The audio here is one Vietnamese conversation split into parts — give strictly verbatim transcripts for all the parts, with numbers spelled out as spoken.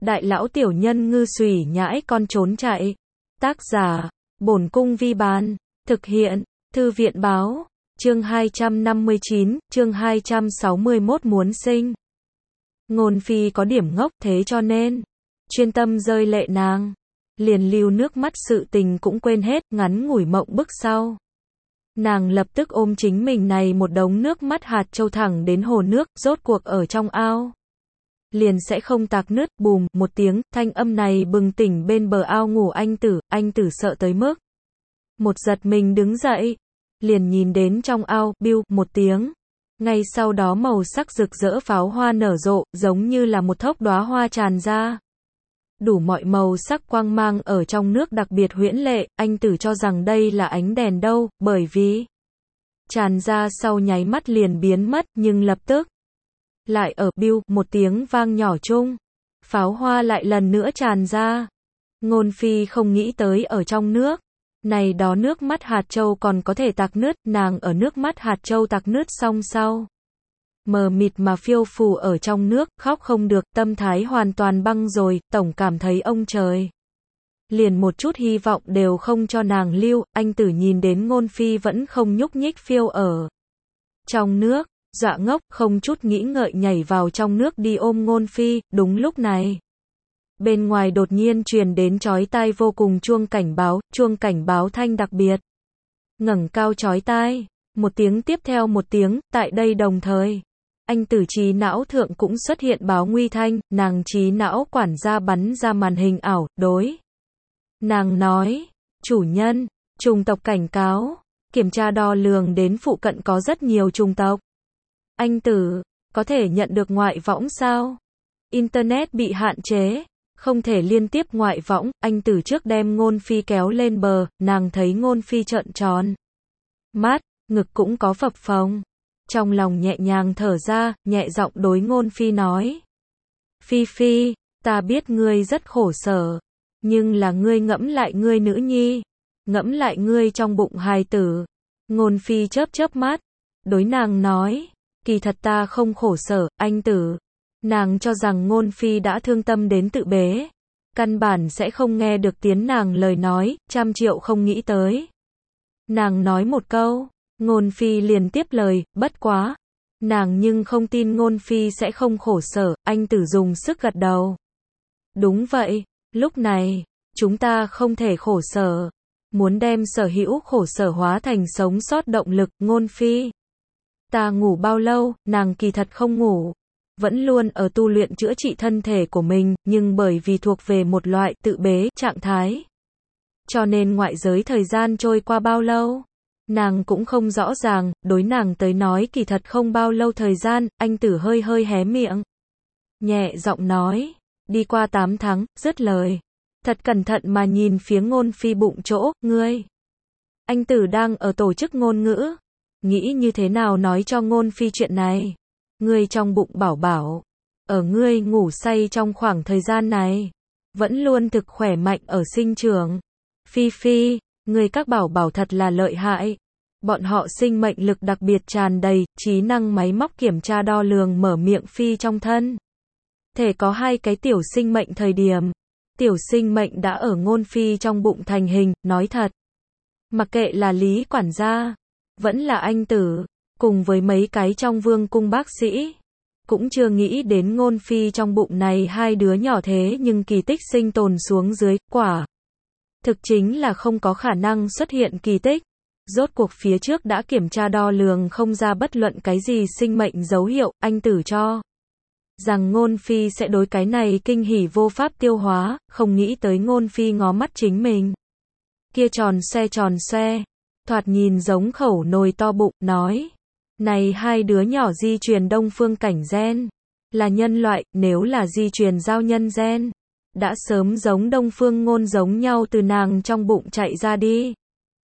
Đại lão tiểu nhân ngư xùy nhãi con trốn chạy. Tác giả, Bổn Cung Vi Bán. Thực hiện, Thư viện Báo. Chương hai trăm năm mươi chín, chương hai trăm sáu mươi mốt muốn sinh. Ngôn phi có điểm ngốc, thế cho nên chuyên tâm rơi lệ nàng. Liền lưu nước mắt sự tình cũng quên hết, ngắn ngủi mộng bức sau. Nàng lập tức ôm chính mình này một đống nước mắt hạt châu thẳng đến hồ nước, rốt cuộc ở trong ao. Liền sẽ không tạc nứt, bùm, một tiếng, thanh âm này bừng tỉnh bên bờ ao ngủ anh tử, anh tử sợ tới mức một giật mình đứng dậy, liền nhìn đến trong ao, biu, một tiếng. Ngay sau đó màu sắc rực rỡ pháo hoa nở rộ, giống như là một thốc đóa hoa tràn ra. Đủ mọi màu sắc quang mang ở trong nước đặc biệt huyễn lệ, anh tử cho rằng đây là ánh đèn đâu, bởi vì tràn ra sau nháy mắt liền biến mất, nhưng lập tức lại ở biu, một tiếng vang nhỏ chung, pháo hoa lại lần nữa tràn ra. Ngôn phi không nghĩ tới ở trong nước này đó nước mắt hạt châu còn có thể tạc nứt, nàng ở nước mắt hạt châu tạc nứt xong sau, mờ mịt mà phiêu phù ở trong nước, khóc không được, tâm thái hoàn toàn băng rồi, tổng cảm thấy ông trời liền một chút hy vọng đều không cho nàng lưu. Anh tử nhìn đến ngôn phi vẫn không nhúc nhích phiêu ở trong nước, dọa ngốc, không chút nghĩ ngợi nhảy vào trong nước đi ôm ngôn phi. Đúng lúc này, bên ngoài đột nhiên truyền đến chói tai vô cùng chuông cảnh báo, chuông cảnh báo thanh đặc biệt ngẩng cao chói tai, một tiếng tiếp theo một tiếng. Tại đây đồng thời, anh tử trí não thượng cũng xuất hiện báo nguy thanh, nàng trí não quản gia bắn ra màn hình ảo, đối nàng nói, chủ nhân, trùng tộc cảnh cáo, kiểm tra đo lường đến phụ cận có rất nhiều trùng tộc. Anh tử, có thể nhận được ngoại võng sao? Internet bị hạn chế, không thể liên tiếp ngoại võng. Anh tử trước đem ngôn phi kéo lên bờ, nàng thấy ngôn phi trợn tròn mắt, ngực cũng có phập phồng. Trong lòng nhẹ nhàng thở ra, nhẹ giọng đối ngôn phi nói. Phi phi, ta biết ngươi rất khổ sở, nhưng là ngươi ngẫm lại ngươi nữ nhi, ngẫm lại ngươi trong bụng hài tử. Ngôn phi chớp chớp mắt, đối nàng nói, kỳ thật ta không khổ sở, anh tử. Nàng cho rằng ngôn phi đã thương tâm đến tự bế, căn bản sẽ không nghe được tiếng nàng lời nói, trăm triệu không nghĩ tới. Nàng nói một câu, ngôn phi liền tiếp lời, bất quá. Nàng nhưng không tin ngôn phi sẽ không khổ sở. Anh tử dùng sức gật đầu. Đúng vậy, lúc này, chúng ta không thể khổ sở. Muốn đem sở hữu khổ sở hóa thành sống sót động lực. Ngôn phi, ta ngủ bao lâu? Nàng kỳ thật không ngủ, vẫn luôn ở tu luyện chữa trị thân thể của mình, nhưng bởi vì thuộc về một loại tự bế trạng thái, cho nên ngoại giới thời gian trôi qua bao lâu, nàng cũng không rõ ràng. Đối nàng tới nói kỳ thật không bao lâu thời gian. Anh tử hơi hơi hé miệng, nhẹ giọng nói, đi qua tám tháng, dứt lời, thật cẩn thận mà nhìn phía ngôn phi bụng chỗ, ngươi. Anh tử đang ở tổ chức ngôn ngữ, nghĩ như thế nào nói cho ngôn phi chuyện này. Ngươi trong bụng bảo bảo, ở ngươi ngủ say trong khoảng thời gian này, vẫn luôn thực khỏe mạnh ở sinh trưởng. Phi phi, ngươi các bảo bảo thật là lợi hại. Bọn họ sinh mệnh lực đặc biệt tràn đầy, trí năng máy móc kiểm tra đo lường mở miệng phi trong thân thể có hai cái tiểu sinh mệnh thời điểm. Tiểu sinh mệnh đã ở ngôn phi trong bụng thành hình. Nói thật, mặc kệ là Lý quản gia, vẫn là anh tử, cùng với mấy cái trong vương cung bác sĩ, cũng chưa nghĩ đến ngôn phi trong bụng này hai đứa nhỏ thế nhưng kỳ tích sinh tồn xuống dưới. Quả thực chính là không có khả năng xuất hiện kỳ tích. Rốt cuộc phía trước đã kiểm tra đo lường không ra bất luận cái gì sinh mệnh dấu hiệu. Anh tử cho rằng ngôn phi sẽ đối cái này kinh hỉ vô pháp tiêu hóa, không nghĩ tới ngôn phi ngó mắt chính mình kia tròn xoe tròn xoe, thoạt nhìn giống khẩu nồi to bụng, nói, này hai đứa nhỏ di truyền đông phương cảnh gen, là nhân loại. Nếu là di truyền giao nhân gen, đã sớm giống đông phương ngôn giống nhau từ nàng trong bụng chạy ra đi,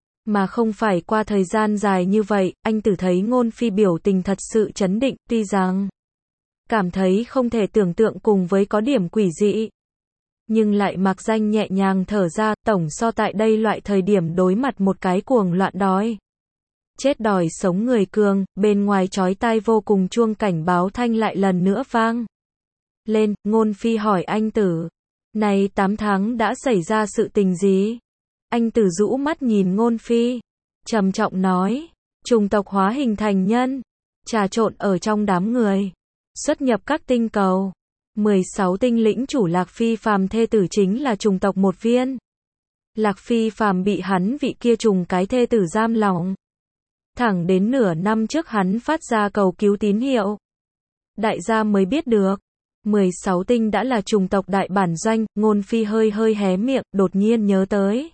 mà không phải qua thời gian dài như vậy. Anh tử thấy ngôn phi biểu tình thật sự chấn định, tuy rằng cảm thấy không thể tưởng tượng cùng với có điểm quỷ dị, nhưng lại mặc danh nhẹ nhàng thở ra. Tổng so tại đây loại thời điểm đối mặt một cái cuồng loạn đói chết đòi sống người cường. Bên ngoài chói tai vô cùng chuông cảnh báo thanh lại lần nữa vang lên, Ngôn Phi hỏi anh Tử. Này tám tháng đã xảy ra sự tình gì? Anh Tử rũ mắt nhìn Ngôn Phi, trầm trọng nói, trùng tộc hóa hình thành nhân, trà trộn ở trong đám người, xuất nhập các tinh cầu. mười sáu tinh lĩnh chủ Lạc Phi phàm thê tử chính là trùng tộc một viên. Lạc Phi phàm bị hắn vị kia trùng cái thê tử giam lỏng. Thẳng đến nửa năm trước hắn phát ra cầu cứu tín hiệu. Đại gia mới biết được, mười sáu tinh đã là trùng tộc đại bản doanh. Ngôn Phi hơi hơi hé miệng, đột nhiên nhớ tới.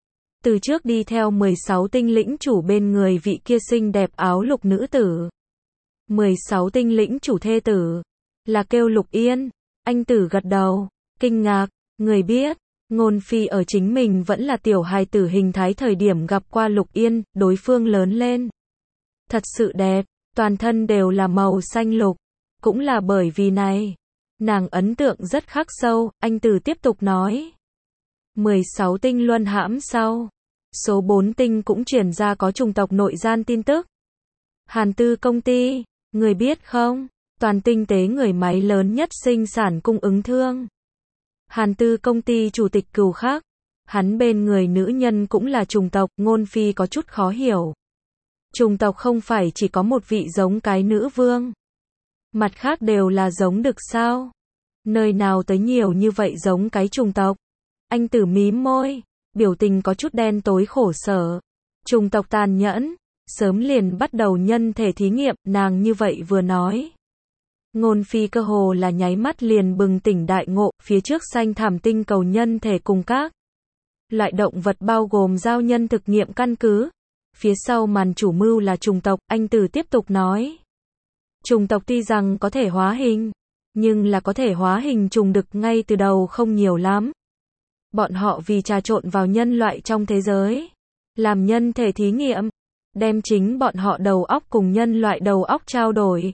Từ trước đi theo mười sáu tinh lĩnh chủ bên người vị kia xinh đẹp áo lục nữ tử. mười sáu tinh lĩnh chủ thê tử, là kêu Lục Yên. Anh Tử gật đầu, kinh ngạc, người biết, Ngôn Phi ở chính mình vẫn là tiểu hài tử hình thái thời điểm gặp qua Lục Yên, đối phương lớn lên. Thật sự đẹp, toàn thân đều là màu xanh lục. Cũng là bởi vì này, nàng ấn tượng rất khắc sâu. Anh Tử tiếp tục nói. mười sáu tinh luân hãm sau, số bốn tinh cũng truyền ra có chủng tộc nội gian tin tức. Hàn Tư công ty, người biết không? Toàn tinh tế người máy lớn nhất sinh sản cung ứng thương. Hàn Tư công ty chủ tịch Cửu Khắc, hắn bên người nữ nhân cũng là chủng tộc. Ngôn Phi có chút khó hiểu. Chủng tộc không phải chỉ có một vị giống cái nữ vương, mặt khác đều là giống đực sao? Nơi nào tới nhiều như vậy giống cái chủng tộc? Anh Tử mím môi, biểu tình có chút đen tối khổ sở. Chủng tộc tàn nhẫn, sớm liền bắt đầu nhân thể thí nghiệm. Nàng như vậy vừa nói, Ngôn Phi cơ hồ là nháy mắt liền bừng tỉnh đại ngộ. Phía trước xanh thảm tinh cầu nhân thể cùng các loại động vật bao gồm giao nhân thực nghiệm căn cứ. Phía sau màn chủ mưu là chủng tộc. Anh Tử tiếp tục nói, chủng tộc tuy rằng có thể hóa hình, nhưng là có thể hóa hình trùng đực ngay từ đầu không nhiều lắm. Bọn họ vì trà trộn vào nhân loại trong thế giới, làm nhân thể thí nghiệm, đem chính bọn họ đầu óc cùng nhân loại đầu óc trao đổi,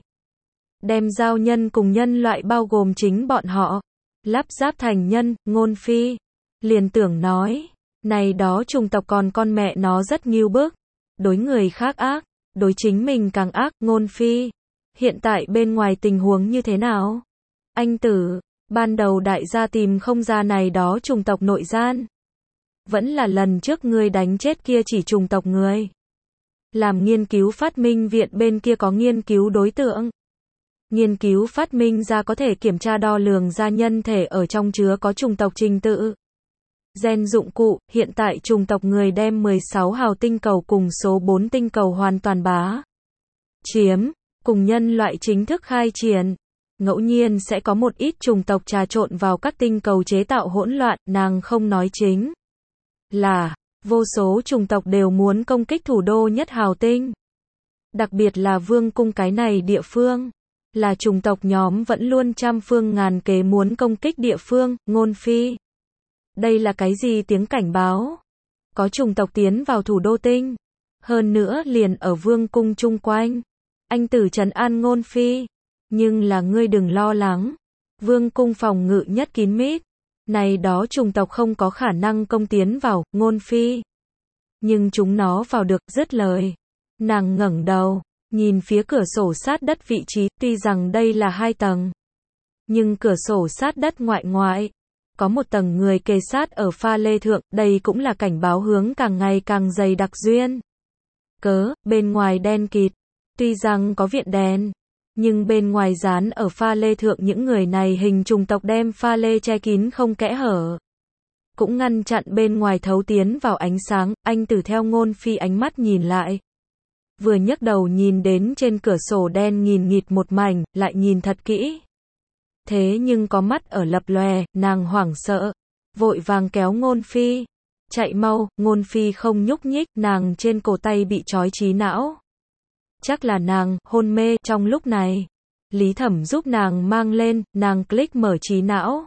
đem giao nhân cùng nhân loại bao gồm chính bọn họ, lắp ráp thành nhân. Ngôn Phi liền tưởng nói, này đó chủng tộc còn con mẹ nó rất nghiêu bức, đối người khác ác, đối chính mình càng ác. Ngôn Phi, hiện tại bên ngoài tình huống như thế nào? Anh Tử, ban đầu đại gia tìm không ra này đó chủng tộc nội gian. Vẫn là lần trước ngươi đánh chết kia chỉ chủng tộc người. Làm nghiên cứu phát minh viện bên kia có nghiên cứu đối tượng. Nghiên cứu phát minh ra có thể kiểm tra đo lường ra nhân thể ở trong chứa có chủng tộc trình tự. Gen dụng cụ, hiện tại chủng tộc người đem mười sáu hào tinh cầu cùng số bốn tinh cầu hoàn toàn bá chiếm, cùng nhân loại chính thức khai triển. Ngẫu nhiên sẽ có một ít chủng tộc trà trộn vào các tinh cầu chế tạo hỗn loạn. Nàng không nói chính là, vô số chủng tộc đều muốn công kích thủ đô nhất hào tinh. Đặc biệt là vương cung cái này địa phương. Là chủng tộc nhóm vẫn luôn trăm phương ngàn kế muốn công kích địa phương. Ngôn Phi, đây là cái gì tiếng cảnh báo? Có chủng tộc tiến vào thủ đô tinh. Hơn nữa liền ở vương cung chung quanh. Anh Tử trấn an Ngôn Phi. Nhưng là ngươi đừng lo lắng. Vương cung phòng ngự nhất kín mít. Này đó chủng tộc không có khả năng công tiến vào. Ngôn Phi, nhưng chúng nó vào được. Dứt lời, nàng ngẩng đầu, nhìn phía cửa sổ sát đất vị trí. Tuy rằng đây là hai tầng, nhưng cửa sổ sát đất ngoại ngoại, có một tầng người kề sát ở pha lê thượng. Đây cũng là cảnh báo hướng càng ngày càng dày đặc duyên cớ. Bên ngoài đen kịt, tuy rằng có viện đèn, nhưng bên ngoài dán ở pha lê thượng những người này hình chủng tộc đem pha lê che kín không kẽ hở, cũng ngăn chặn bên ngoài thấu tiến vào ánh sáng. Anh Tử theo Ngôn Phi ánh mắt nhìn lại, vừa nhấc đầu nhìn đến trên cửa sổ đen nghìn nghịt một mảnh, lại nhìn thật kỹ. Thế nhưng có mắt ở lập lòe. Nàng hoảng sợ, vội vàng kéo Ngôn Phi, chạy mau. Ngôn Phi không nhúc nhích, nàng trên cổ tay bị trói trí não. Chắc là nàng hôn mê. Trong lúc này, Lý Thẩm giúp nàng mang lên. Nàng click mở trí não,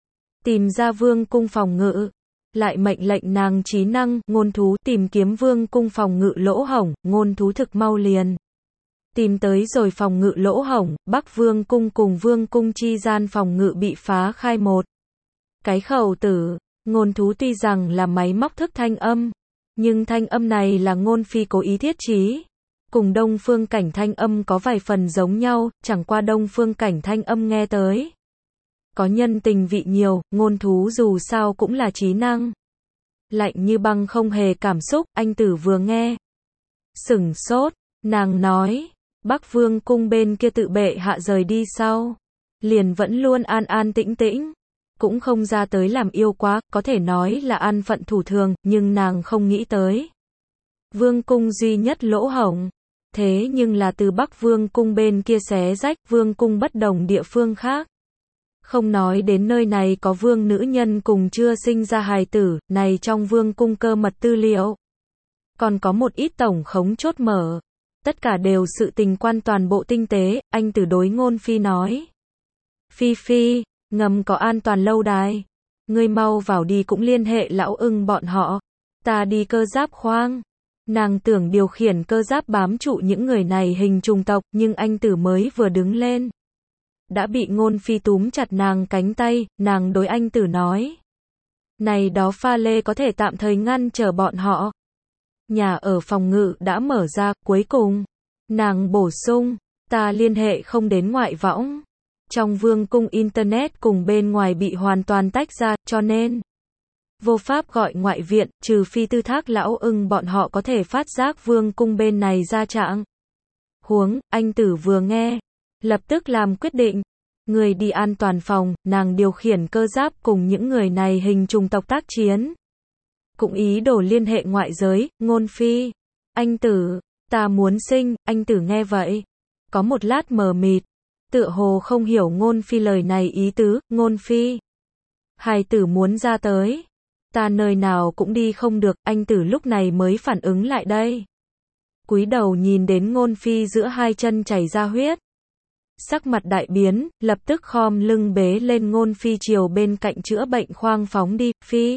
tìm ra vương cung phòng ngự, lại mệnh lệnh nàng trí năng ngôn thú tìm kiếm vương cung phòng ngự lỗ hổng. Ngôn thú thực mau liền tìm tới rồi phòng ngự lỗ hổng. Bắc vương cung cùng vương cung chi gian phòng ngự bị phá khai một cái khẩu tử. Ngôn thú tuy rằng là máy móc thức thanh âm, nhưng thanh âm này là Ngôn Phi cố ý thiết trí, cùng đông phương cảnh thanh âm có vài phần giống nhau, chẳng qua đông phương cảnh thanh âm nghe tới có nhân tình vị nhiều, ngôn thú dù sao cũng là trí năng. Lạnh như băng không hề cảm xúc, anh Tử vừa nghe. Sửng sốt, nàng nói, Bắc Vương cung bên kia tự bệ hạ rời đi sau. Liền vẫn luôn an an tĩnh tĩnh. Cũng không ra tới làm yêu quá, có thể nói là an phận thủ thường, nhưng nàng không nghĩ tới. Vương cung duy nhất lỗ hổng. Thế nhưng là từ Bắc Vương cung bên kia xé rách, Vương cung bất đồng địa phương khác. Không nói đến nơi này có vương nữ nhân cùng chưa sinh ra hài tử, này trong vương cung cơ mật tư liệu. Còn có một ít tổng khống chốt mở. Tất cả đều sự tình quan toàn bộ tinh tế, anh Tử đối Ngôn Phi nói. Phi Phi, ngầm có an toàn lâu đài. Ngươi mau vào đi cũng liên hệ lão ưng bọn họ. Ta đi cơ giáp khoang. Nàng tưởng điều khiển cơ giáp bám trụ những người này hình trùng tộc, nhưng anh Tử mới vừa đứng lên. Đã bị Ngôn Phi túm chặt nàng cánh tay, nàng đối anh Tử nói. Này đó pha lê có thể tạm thời ngăn trở bọn họ. Nhà ở phòng ngự đã mở ra, cuối cùng. Nàng bổ sung, ta liên hệ không đến ngoại võng. Trong vương cung Internet cùng bên ngoài bị hoàn toàn tách ra, cho nên vô pháp gọi ngoại viện, trừ phi tư thác lão ưng bọn họ có thể phát giác vương cung bên này ra trạng. Huống, anh Tử vừa nghe, lập tức làm quyết định. Người đi an toàn phòng, nàng điều khiển cơ giáp cùng những người này hình trùng tộc tác chiến. Cũng ý đồ liên hệ ngoại giới, Ngôn Phi. Anh Tử, ta muốn sinh, anh Tử nghe vậy. Có một lát mờ mịt. Tựa hồ không hiểu Ngôn Phi lời này ý tứ, Ngôn Phi. Hài tử muốn ra tới. Ta nơi nào cũng đi không được, anh Tử lúc này mới phản ứng lại đây. Cúi đầu nhìn đến Ngôn Phi giữa hai chân chảy ra huyết. Sắc mặt đại biến, lập tức khom lưng bế lên Ngôn Phi chiều bên cạnh chữa bệnh khoang phóng đi, Phi.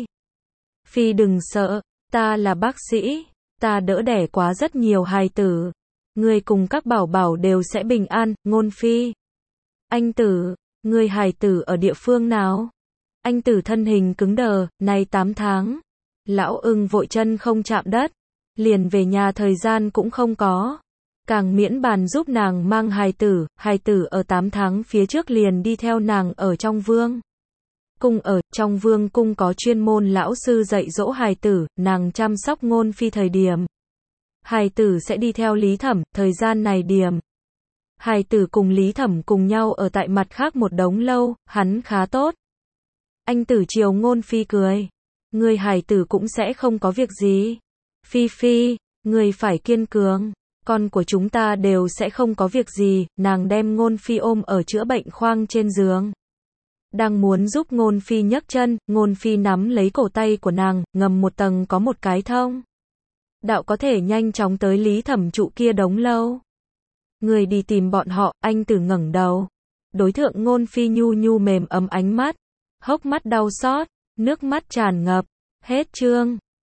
Phi đừng sợ, ta là bác sĩ, ta đỡ đẻ quá rất nhiều hài tử. Người cùng các bảo bảo đều sẽ bình an, Ngôn Phi. Anh Tử, người hài tử ở địa phương nào? Anh Tử thân hình cứng đờ, nay tám tháng. Lão ưng vội chân không chạm đất, liền về nhà thời gian cũng không có. Càng miễn bàn giúp nàng mang hài tử, hài tử ở tám tháng phía trước liền đi theo nàng ở trong vương. Cung ở, trong vương cung có chuyên môn lão sư dạy dỗ hài tử, nàng chăm sóc Ngôn Phi thời điểm. Hài tử sẽ đi theo Lý Thẩm, thời gian này điểm. Hài tử cùng Lý Thẩm cùng nhau ở tại mặt khác một đống lâu, hắn khá tốt. Anh Tử chiều Ngôn Phi cười. Người hài tử cũng sẽ không có việc gì. Phi Phi, người phải kiên cường. Con của chúng ta đều sẽ không có việc gì, nàng đem Ngôn Phi ôm ở chữa bệnh khoang trên giường. Đang muốn giúp Ngôn Phi nhấc chân, Ngôn Phi nắm lấy cổ tay của nàng, ngầm một tầng có một cái thông. Đạo có thể nhanh chóng tới Lý Thẩm trụ kia đống lâu. Người đi tìm bọn họ, anh Tử ngẩng đầu. Đối thượng Ngôn Phi nhu nhu mềm ấm ánh mắt. Hốc mắt đau xót, nước mắt tràn ngập. Hết chương.